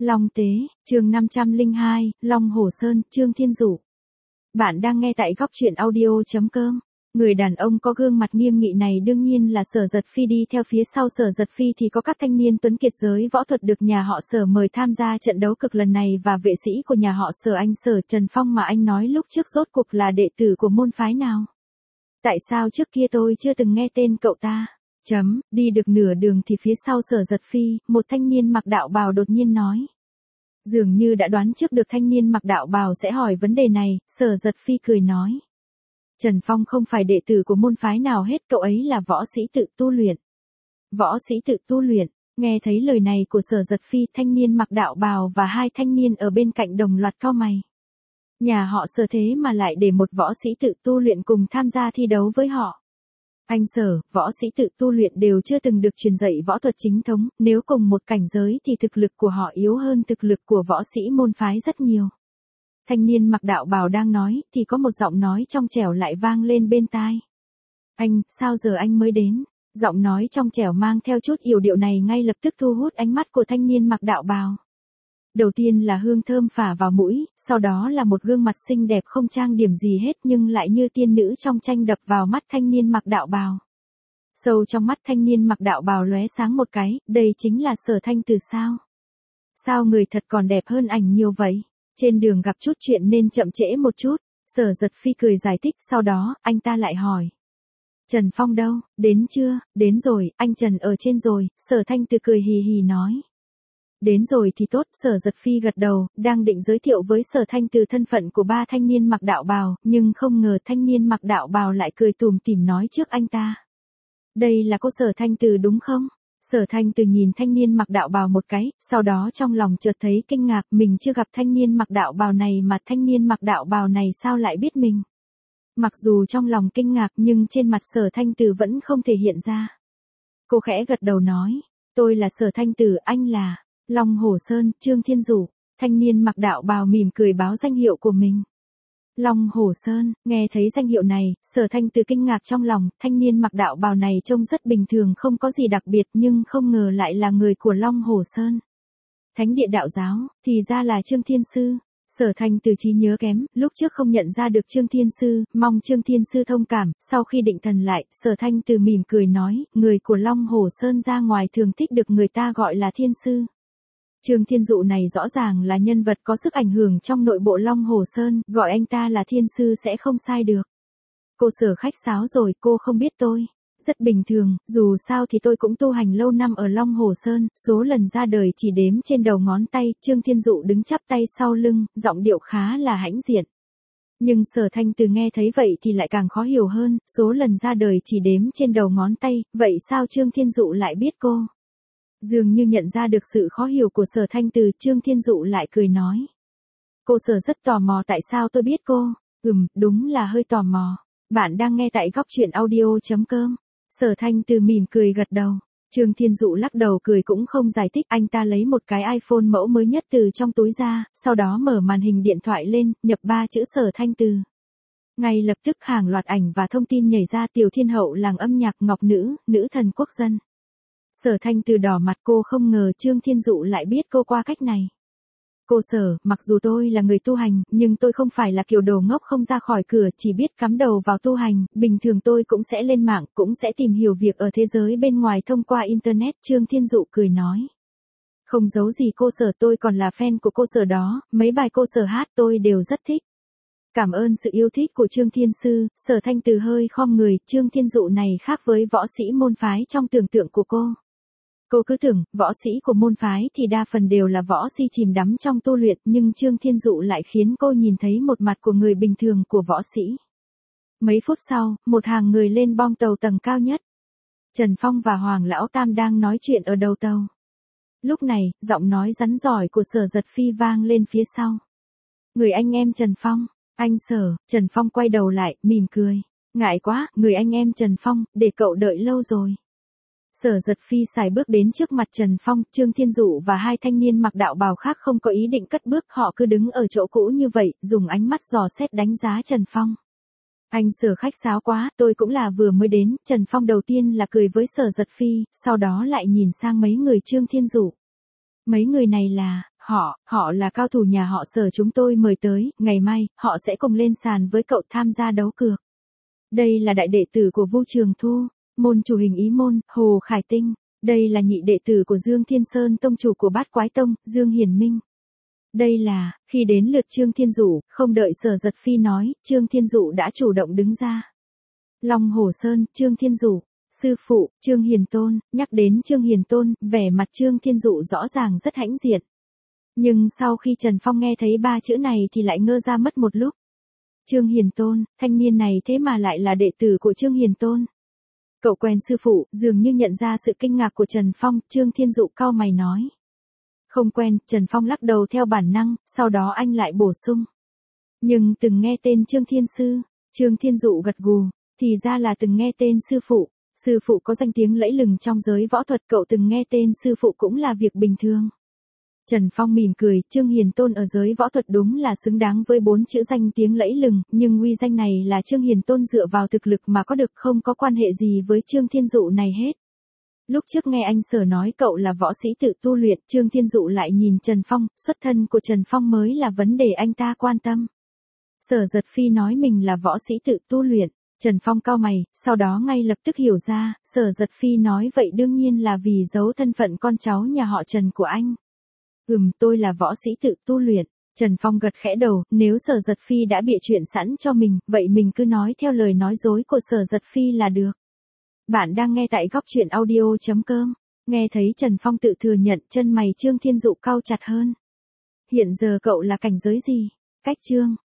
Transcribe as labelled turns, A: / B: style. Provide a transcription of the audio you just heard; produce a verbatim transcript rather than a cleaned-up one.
A: Long Tế, chương năm trăm lẻ hai, Long Hồ Sơn, Trương Thiên Dụ. Bạn đang nghe tại góc truyện audio chấm com. Người đàn ông có gương mặt nghiêm nghị này đương nhiên là Sở Giật Phi, đi theo phía sau Sở Giật Phi thì có các thanh niên tuấn kiệt giới võ thuật được nhà họ Sở mời tham gia trận đấu cực lần này và vệ sĩ của nhà họ Sở, anh Sở Trần Phong mà anh nói lúc trước rốt cuộc là đệ tử của môn phái nào? Tại sao trước kia tôi chưa từng nghe tên cậu ta? Chấm, đi được nửa đường thì phía sau Sở Giật Phi, một thanh niên mặc đạo bào đột nhiên nói. Dường như đã đoán trước được thanh niên mặc đạo bào sẽ hỏi vấn đề này, Sở Giật Phi cười nói. Trần Phong không phải đệ tử của môn phái nào hết, cậu ấy là võ sĩ tự tu luyện. Võ sĩ tự tu luyện, nghe thấy lời này của Sở Giật Phi, thanh niên mặc đạo bào và hai thanh niên ở bên cạnh đồng loạt cau mày. Nhà họ Sở thế mà lại để một võ sĩ tự tu luyện cùng tham gia thi đấu với họ. Anh Sở, võ sĩ tự tu luyện đều chưa từng được truyền dạy võ thuật chính thống, nếu cùng một cảnh giới thì thực lực của họ yếu hơn thực lực của võ sĩ môn phái rất nhiều. Thanh niên mặc đạo bào đang nói, thì có một giọng nói trong trẻo lại vang lên bên tai. Anh, sao giờ anh mới đến? Giọng nói trong trẻo mang theo chút yểu điệu này ngay lập tức thu hút ánh mắt của thanh niên mặc đạo bào. Đầu tiên là hương thơm phả vào mũi, sau đó là một gương mặt xinh đẹp không trang điểm gì hết nhưng lại như tiên nữ trong tranh đập vào mắt thanh niên mặc đạo bào. Sâu trong mắt thanh niên mặc đạo bào lóe sáng một cái, đây chính là Sở Thanh Từ sao? Sao người thật còn đẹp hơn ảnh nhiều vậy? Trên đường gặp chút chuyện nên chậm trễ một chút, Sở Giật Phi cười giải thích, sau đó, anh ta lại hỏi. Trần Phong đâu, đến chưa? Đến rồi, anh Trần ở trên rồi, Sở Thanh Từ cười hì hì nói. Đến rồi thì tốt, Sở Giật Phi gật đầu, đang định giới thiệu với Sở Thanh Từ thân phận của ba thanh niên mặc đạo bào, nhưng không ngờ thanh niên mặc đạo bào lại cười tủm tỉm nói trước anh ta. Đây là cô Sở Thanh Từ đúng không? Sở Thanh Từ nhìn thanh niên mặc đạo bào một cái, sau đó trong lòng chợt thấy kinh ngạc, mình chưa gặp thanh niên mặc đạo bào này mà thanh niên mặc đạo bào này sao lại biết mình. Mặc dù trong lòng kinh ngạc nhưng trên mặt Sở Thanh Từ vẫn không thể hiện ra. Cô khẽ gật đầu nói, tôi là Sở Thanh Từ, anh là Long Hồ Sơn, Trương Thiên Dụ. Thanh niên mặc đạo bào mỉm cười báo danh hiệu của mình. Long Hồ Sơn, nghe thấy danh hiệu này, Sở Thanh Từ kinh ngạc trong lòng, thanh niên mặc đạo bào này trông rất bình thường không có gì đặc biệt nhưng không ngờ lại là người của Long Hồ Sơn. Thánh địa đạo giáo, thì ra là Trương Thiên Sư. Sở Thanh Từ trí nhớ kém, lúc trước không nhận ra được Trương Thiên Sư, mong Trương Thiên Sư thông cảm, sau khi định thần lại, Sở Thanh Từ mỉm cười nói, người của Long Hồ Sơn ra ngoài thường thích được người ta gọi là Thiên Sư. Trương Thiên Dụ này rõ ràng là nhân vật có sức ảnh hưởng trong nội bộ Long Hồ Sơn, gọi anh ta là Thiên Sư sẽ không sai được. Cô Sở khách sáo rồi, cô không biết tôi. Rất bình thường, dù sao thì tôi cũng tu hành lâu năm ở Long Hồ Sơn, số lần ra đời chỉ đếm trên đầu ngón tay, Trương Thiên Dụ đứng chắp tay sau lưng, giọng điệu khá là hãnh diện. Nhưng Sở Thanh Từ nghe thấy vậy thì lại càng khó hiểu hơn, số lần ra đời chỉ đếm trên đầu ngón tay, vậy sao Trương Thiên Dụ lại biết cô? Dường như nhận ra được sự khó hiểu của Sở Thanh Từ, Trương Thiên Dụ lại cười nói. Cô Sở rất tò mò tại sao tôi biết cô. Ừm, đúng là hơi tò mò. Bạn đang nghe tại góc truyện audio chấm com. Sở Thanh Từ mỉm cười gật đầu. Trương Thiên Dụ lắc đầu cười cũng không giải thích, anh ta lấy một cái iPhone mẫu mới nhất từ trong túi ra, sau đó mở màn hình điện thoại lên, nhập ba chữ Sở Thanh Từ. Ngay lập tức hàng loạt ảnh và thông tin nhảy ra, tiểu thiên hậu làng âm nhạc ngọc nữ, nữ thần quốc dân. Sở Thanh Từ đỏ mặt, cô không ngờ Trương Thiên Dụ lại biết cô qua cách này. Cô Sở, mặc dù tôi là người tu hành, nhưng tôi không phải là kiểu đồ ngốc không ra khỏi cửa, chỉ biết cắm đầu vào tu hành, bình thường tôi cũng sẽ lên mạng, cũng sẽ tìm hiểu việc ở thế giới bên ngoài thông qua Internet, Trương Thiên Dụ cười nói. Không giấu gì cô Sở, tôi còn là fan của cô Sở đó, mấy bài cô Sở hát tôi đều rất thích. Cảm ơn sự yêu thích của Trương Thiên Sư, Sở Thanh Từ hơi khom người, Trương Thiên Dụ này khác với võ sĩ môn phái trong tưởng tượng của cô. Cô cứ tưởng, võ sĩ của môn phái thì đa phần đều là võ si chìm đắm trong tu luyện, nhưng Trương Thiên Dụ lại khiến cô nhìn thấy một mặt của người bình thường của võ sĩ. Mấy phút sau, một hàng người lên bong tàu tầng cao nhất. Trần Phong và Hoàng Lão Tam đang nói chuyện ở đầu tàu. Lúc này, giọng nói rắn giỏi của Sở Giật Phi vang lên phía sau. Người anh em Trần Phong, anh Sở, Trần Phong quay đầu lại, mỉm cười. Ngại quá, người anh em Trần Phong, để cậu đợi lâu rồi. Sở Giật Phi xài bước đến trước mặt Trần Phong, Trương Thiên Dụ và hai thanh niên mặc đạo bào khác không có ý định cất bước, họ cứ đứng ở chỗ cũ như vậy, dùng ánh mắt dò xét đánh giá Trần Phong. Anh Sở khách sáo quá, tôi cũng là vừa mới đến, Trần Phong đầu tiên là cười với Sở Giật Phi, sau đó lại nhìn sang mấy người Trương Thiên Dụ. Mấy người này là, Họ, họ là cao thủ nhà họ Sở chúng tôi mời tới, ngày mai, họ sẽ cùng lên sàn với cậu tham gia đấu cược. Đây là đại đệ tử của Vu Trường Thu, môn chủ hình ý môn, Hồ Khải Tinh. Đây là nhị đệ tử của Dương Thiên Sơn tông chủ của Bát Quái Tông, Dương Hiển Minh. Đây là, khi đến lượt Trương Thiên Dụ, không đợi Sở Giật Phi nói, Trương Thiên Dụ đã chủ động đứng ra. Long Hồ Sơn, Trương Thiên Dụ, sư phụ, Trương Hiền Tôn, nhắc đến Trương Hiền Tôn, vẻ mặt Trương Thiên Dụ rõ ràng rất hãnh diện. Nhưng sau khi Trần Phong nghe thấy ba chữ này thì lại ngơ ra mất một lúc. Trương Hiền Tôn, thanh niên này thế mà lại là đệ tử của Trương Hiền Tôn. Cậu quen sư phụ, dường như nhận ra sự kinh ngạc của Trần Phong, Trương Thiên Dụ cau mày nói. Không quen, Trần Phong lắc đầu theo bản năng, sau đó anh lại bổ sung. Nhưng từng nghe tên Trương Thiên Sư, Trương Thiên Dụ gật gù, thì ra là từng nghe tên sư phụ. Sư phụ có danh tiếng lẫy lừng trong giới võ thuật, cậu từng nghe tên sư phụ cũng là việc bình thường. Trần Phong mỉm cười, Trương Hiền Tôn ở giới võ thuật đúng là xứng đáng với bốn chữ danh tiếng lẫy lừng, nhưng uy danh này là Trương Hiền Tôn dựa vào thực lực mà có được, không có quan hệ gì với Trương Thiên Dụ này hết. Lúc trước nghe anh Sở nói cậu là võ sĩ tự tu luyện, Trương Thiên Dụ lại nhìn Trần Phong, xuất thân của Trần Phong mới là vấn đề anh ta quan tâm. Sở Giật Phi nói mình là võ sĩ tự tu luyện, Trần Phong cau mày, sau đó ngay lập tức hiểu ra, Sở Giật Phi nói vậy đương nhiên là vì giấu thân phận con cháu nhà họ Trần của anh. Ừm, tôi là võ sĩ tự tu luyện. Trần Phong gật khẽ đầu, nếu Sở Giật Phi đã bịa chuyện sẵn cho mình, vậy mình cứ nói theo lời nói dối của Sở Giật Phi là được. Bạn đang nghe tại góc truyện audio chấm com. Nghe thấy Trần Phong tự thừa nhận, chân mày Trương Thiên Dụ cau chặt hơn. Hiện giờ cậu là cảnh giới gì? Cách Trương